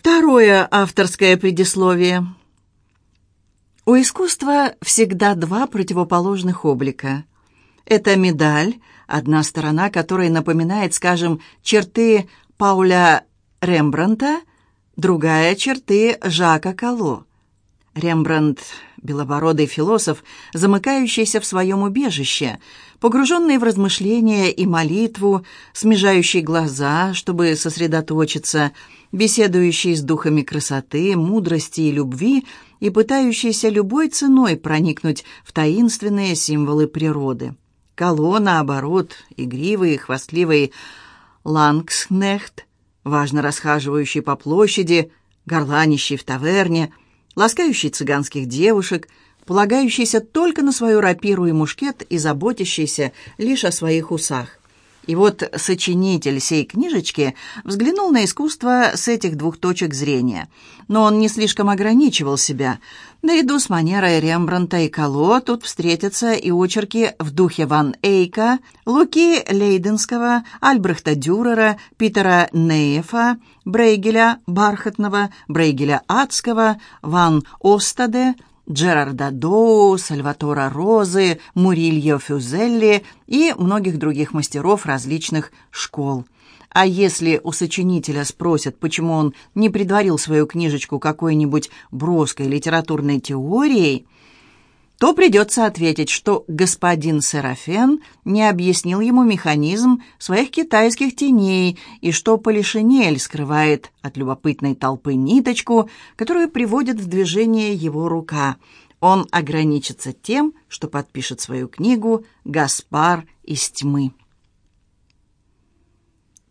Второе авторское предисловие. У искусства всегда два противоположных облика. Это медаль, одна сторона которой напоминает, скажем, черты Пауля Рембрандта, другая — черты Жака Кало. Рембрандт — белобородый философ, замыкающийся в своем убежище, погруженный в размышления и молитву, смежающий глаза, чтобы сосредоточиться, беседующий с духами красоты, мудрости и любви и пытающийся любой ценой проникнуть в таинственные символы природы. Кало, наоборот, игривый и хвастливый лангскнехт, важно расхаживающий по площади, горланищий в таверне, ласкающий цыганских девушек, полагающийся только на свою рапиру и мушкет и заботящийся лишь о своих усах. И вот сочинитель сей книжечки взглянул на искусство с этих двух точек зрения. Но он не слишком ограничивал себя. Наряду с манерой Рембрандта и Кало тут встретятся и очерки в духе Ван Эйка, Луки Лейденского, Альбрехта Дюрера, Питера Нейефа, Брейгеля Бархатного, Брейгеля Адского, Ван Остаде, Джерарда Доу, Сальватора Розы, Мурильо Фюзелли и многих других мастеров различных школ. А если у сочинителя спросят, почему он не предварил свою книжечку какой-нибудь броской литературной теорией, то придется ответить, что господин Серафен не объяснил ему механизм своих китайских теней и что Полишинель скрывает от любопытной толпы ниточку, которую приводит в движение его рука. Он ограничится тем, что подпишет свою книгу «Гаспар из тьмы».